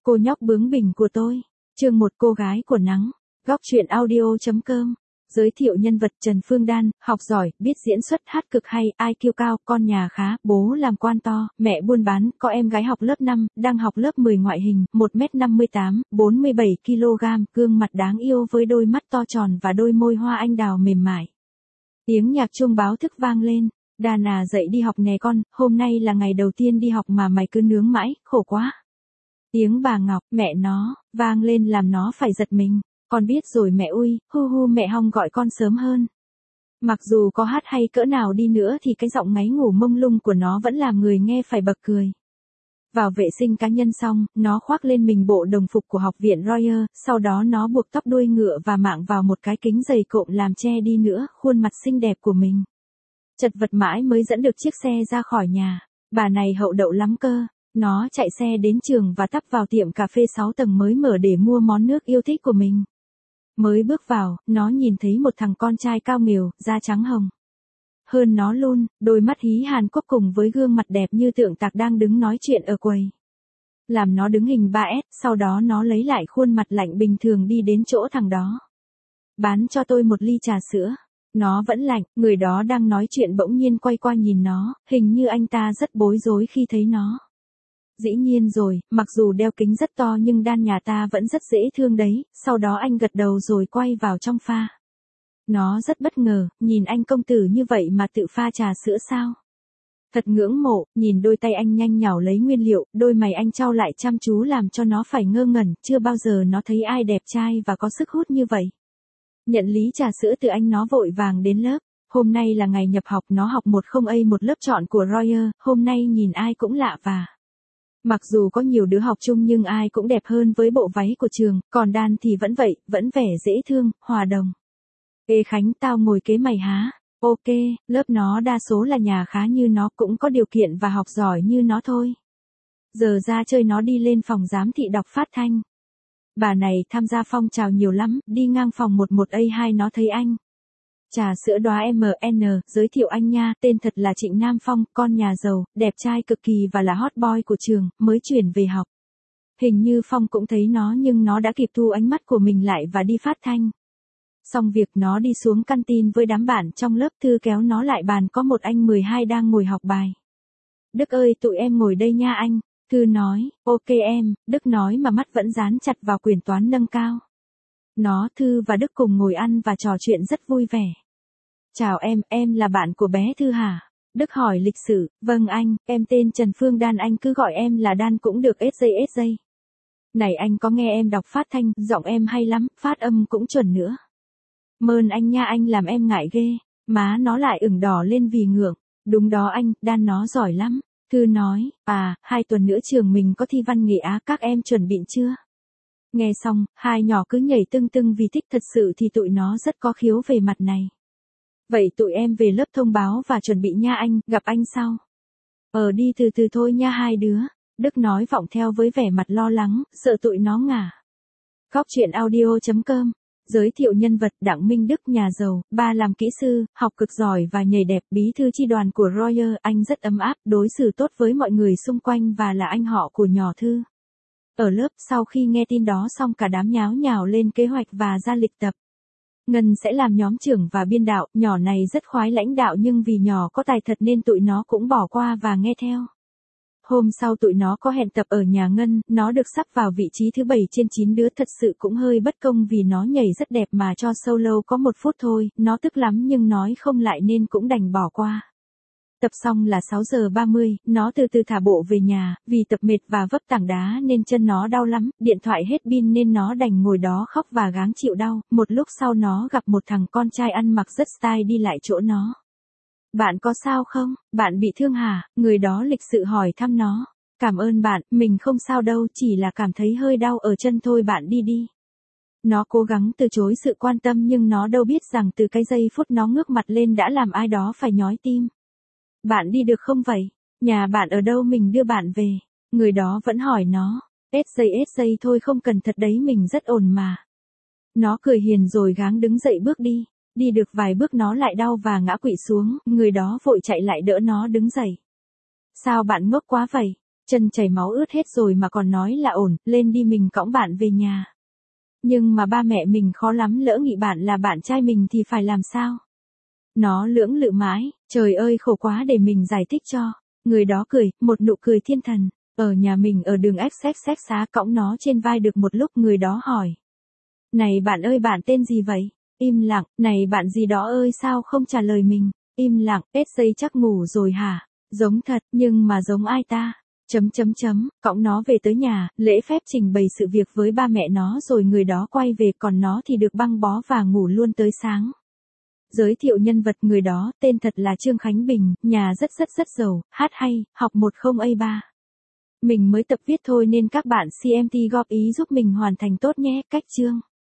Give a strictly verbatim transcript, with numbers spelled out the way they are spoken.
Cô nhóc bướng bỉnh của tôi. Chương một cô gái của nắng. Góc truyện audio chấm com. Giới thiệu nhân vật Trần Phương Đan, học giỏi, biết diễn xuất hát cực hay, i kiu cao, con nhà khá, bố làm quan to, mẹ buôn bán, có em gái học lớp năm, đang học lớp mười ngoại hình, một mét năm mươi tám, bốn mươi bảy ki lô gam, gương mặt đáng yêu với đôi mắt to tròn và đôi môi hoa anh đào mềm mại. Tiếng nhạc chuông báo thức vang lên. Đan à, dậy đi học nè con, hôm nay là ngày đầu tiên đi học mà mày cứ nướng mãi, khổ quá. Tiếng bà Ngọc, mẹ nó, vang lên làm nó phải giật mình. Con biết rồi mẹ ui, hu hu mẹ hong gọi con sớm hơn. Mặc dù có hát hay cỡ nào đi nữa thì cái giọng ngáy ngủ mông lung của nó vẫn làm người nghe phải bật cười. Vào vệ sinh cá nhân xong, nó khoác lên mình bộ đồng phục của học viện Royal, sau đó nó buộc tóc đuôi ngựa và mạng vào một cái kính dày cộm làm che đi nữa khuôn mặt xinh đẹp của mình. Chật vật mãi mới dẫn được chiếc xe ra khỏi nhà. Bà này hậu đậu lắm cơ. Nó chạy xe đến trường và tấp vào tiệm cà phê sáu tầng mới mở để mua món nước yêu thích của mình. Mới bước vào, nó nhìn thấy một thằng con trai cao nghều, da trắng hồng. Hơn nó luôn, đôi mắt hí Hàn Quốc cùng với gương mặt đẹp như tượng tạc đang đứng nói chuyện ở quầy. Làm nó đứng hình ba ét, sau đó nó lấy lại khuôn mặt lạnh bình thường đi đến chỗ thằng đó. Bán cho tôi một ly trà sữa. Nó vẫn lạnh, người đó đang nói chuyện bỗng nhiên quay qua nhìn nó, hình như anh ta rất bối rối khi thấy nó. Dĩ nhiên rồi, mặc dù đeo kính rất to nhưng Đan nhà ta vẫn rất dễ thương đấy, sau đó anh gật đầu rồi quay vào trong pha. Nó rất bất ngờ, nhìn anh công tử như vậy mà tự pha trà sữa sao? Thật ngưỡng mộ, nhìn đôi tay anh nhanh nhảu lấy nguyên liệu, đôi mày anh chau lại chăm chú làm cho nó phải ngơ ngẩn, chưa bao giờ nó thấy ai đẹp trai và có sức hút như vậy. Nhận lý trà sữa từ anh nó vội vàng đến lớp. Hôm nay là ngày nhập học, nó học một không A một lớp chọn của Royal, hôm nay nhìn ai cũng lạ và. Mặc dù có nhiều đứa học chung nhưng ai cũng đẹp hơn với bộ váy của trường, còn Đan thì vẫn vậy, vẫn vẻ dễ thương, hòa đồng. Ê Khánh, tao ngồi kế mày há. Ok, lớp nó đa số là nhà khá như nó, cũng có điều kiện và học giỏi như nó thôi. Giờ ra chơi nó đi lên phòng giám thị đọc phát thanh. Bà này tham gia phong trào nhiều lắm, đi ngang phòng một một A hai nó thấy anh. Trà sữa đóa em en, giới thiệu anh nha, tên thật là Trịnh Nam Phong, con nhà giàu, đẹp trai cực kỳ và là hot boy của trường, mới chuyển về học. Hình như Phong cũng thấy nó nhưng nó đã kịp thu ánh mắt của mình lại và đi phát thanh. Xong việc nó đi xuống canteen với đám bạn trong lớp, Thư kéo nó lại bàn có một anh mười hai đang ngồi học bài. Đức ơi tụi em ngồi đây nha anh. Thư nói, ok em, Đức nói mà mắt vẫn dán chặt vào quyển toán nâng cao. Nó, Thư và Đức cùng ngồi ăn và trò chuyện rất vui vẻ. Chào em, em là bạn của bé Thư hả? Đức hỏi lịch sự, vâng anh, em tên Trần Phương Đan, anh cứ gọi em là Đan cũng được ét gi ét gi. Này anh có nghe em đọc phát thanh, giọng em hay lắm, phát âm cũng chuẩn nữa. Mơn anh nha, anh làm em ngại ghê. Má nó lại ửng đỏ lên vì ngượng. Đúng đó anh, Đan nó giỏi lắm. Thư nói, à, hai tuần nữa trường mình có thi văn nghệ Á, các em chuẩn bị chưa? Nghe xong, hai nhỏ cứ nhảy tưng tưng vì thích, thật sự thì tụi nó rất có khiếu về mặt này. Vậy tụi em về lớp thông báo và chuẩn bị nha anh, gặp anh sau. Ờ đi từ từ thôi nha hai đứa. Đức nói vọng theo với vẻ mặt lo lắng, sợ tụi nó ngả. Góc truyện audio chấm com. Giới thiệu nhân vật Đặng Minh Đức, nhà giàu, ba làm kỹ sư, học cực giỏi và nhảy đẹp, bí thư chi đoàn của Royal, anh rất ấm áp, đối xử tốt với mọi người xung quanh và là anh họ của nhỏ Thư. Ở lớp, sau khi nghe tin đó xong cả đám nháo nhào lên kế hoạch và ra lịch tập. Ngân sẽ làm nhóm trưởng và biên đạo, nhỏ này rất khoái lãnh đạo nhưng vì nhỏ có tài thật nên tụi nó cũng bỏ qua và nghe theo. Hôm sau tụi nó có hẹn tập ở nhà Ngân, nó được sắp vào vị trí thứ bảy trên chín đứa, thật sự cũng hơi bất công vì nó nhảy rất đẹp mà cho solo có một phút thôi, nó tức lắm nhưng nói không lại nên cũng đành bỏ qua. Tập xong là sáu giờ ba mươi, nó từ từ thả bộ về nhà, vì tập mệt và vấp tảng đá nên chân nó đau lắm, điện thoại hết pin nên nó đành ngồi đó khóc và gắng chịu đau, một lúc sau nó gặp một thằng con trai ăn mặc rất style đi lại chỗ nó. Bạn có sao không? Bạn bị thương hả? Người đó lịch sự hỏi thăm nó. Cảm ơn bạn, mình không sao đâu, chỉ là cảm thấy hơi đau ở chân thôi, bạn đi đi. Nó cố gắng từ chối sự quan tâm nhưng nó đâu biết rằng từ cái giây phút nó ngước mặt lên đã làm ai đó phải nhói tim. Bạn đi được không vậy? Nhà bạn ở đâu, mình đưa bạn về. Người đó vẫn hỏi nó. ét gi ét gi thôi, không cần, thật đấy, mình rất ổn mà. Nó cười hiền rồi gắng đứng dậy bước đi. Đi được vài bước nó lại đau và ngã quỵ xuống, người đó vội chạy lại đỡ nó đứng dậy. Sao bạn ngốc quá vậy? Chân chảy máu ướt hết rồi mà còn nói là ổn, lên đi mình cõng bạn về nhà. Nhưng mà ba mẹ mình khó lắm, lỡ nghĩ bạn là bạn trai mình thì phải làm sao? Nó lưỡng lự mãi, trời ơi khổ quá, để mình giải thích cho. Người đó cười, một nụ cười thiên thần. Ở nhà mình ở đường ép xép xép xá, cõng nó trên vai được một lúc, người đó hỏi. Này bạn ơi, bạn tên gì vậy? Im lặng. Này bạn gì đó ơi, sao không trả lời mình? Im lặng. ét giây chắc ngủ rồi hả? Giống thật, nhưng mà giống ai ta? Chấm chấm chấm, cõng nó về tới nhà, lễ phép trình bày sự việc với ba mẹ nó rồi người đó quay về, còn nó thì được băng bó và ngủ luôn tới sáng. Giới thiệu nhân vật, người đó, tên thật là Trương Khánh Bình, nhà rất rất rất giàu, hát hay, học một không A ba. Mình mới tập viết thôi nên các bạn xê em tê góp ý giúp mình hoàn thành tốt nhé. Cách chương